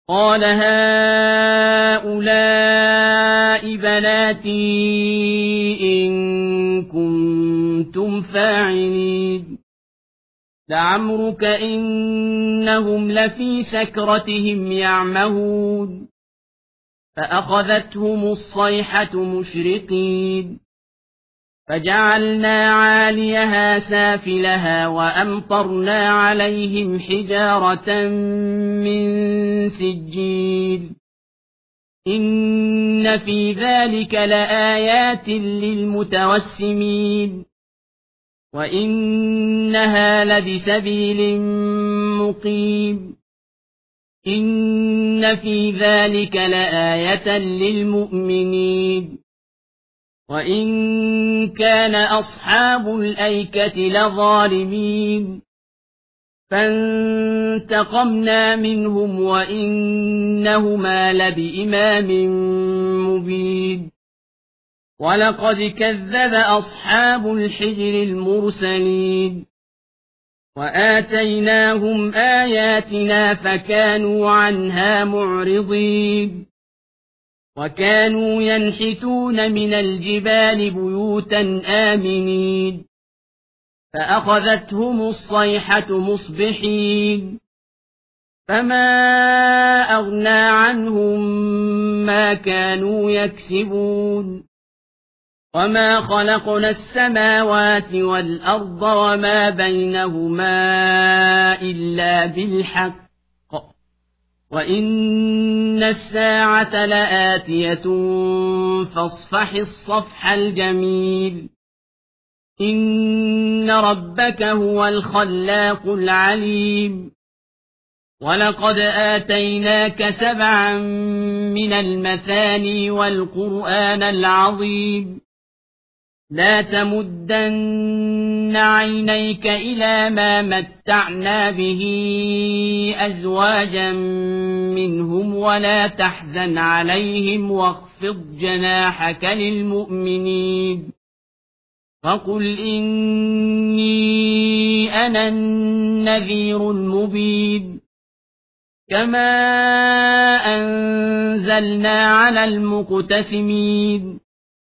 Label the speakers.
Speaker 1: قال هؤلاء بناتي إن كنتم فاعلين لعمرك إنهم لفي سكرتهم يعمهون فأخذتهم الصيحة مشرقين فجعلنا عاليها سافلها وأمطرنا عليهم حجارة من سجيل إن في ذلك لآيات للمتوسمين وإنها لبسبيل مقيم إن في ذلك لآية للمؤمنين وإن كان أصحاب الأيكة لظالمين فانتقمنا منهم وإنهما لبإمام مبين ولقد كذب أصحاب الحجر المرسلين وآتيناهم آياتنا فكانوا عنها معرضين وكانوا ينحتون من الجبال بيوتا آمنين فأخذتهم الصيحة مصبحين فما أغنى عنهم ما كانوا يكسبون وما خلقنا السماوات والأرض وما بينهما إلا بالحق وإن الساعة لآتية فاصفح الصفح الجميل إن ربك هو الخلاق العليم ولقد آتيناك 7 من المثاني والقرآن العظيم لا تمدن عينيك إلى ما متعنا به أزواجا منهم ولا تحزن عليهم واخفض جناحك للمؤمنين وقل إني أنا النذير المبين كما أنزلنا على المقتسمين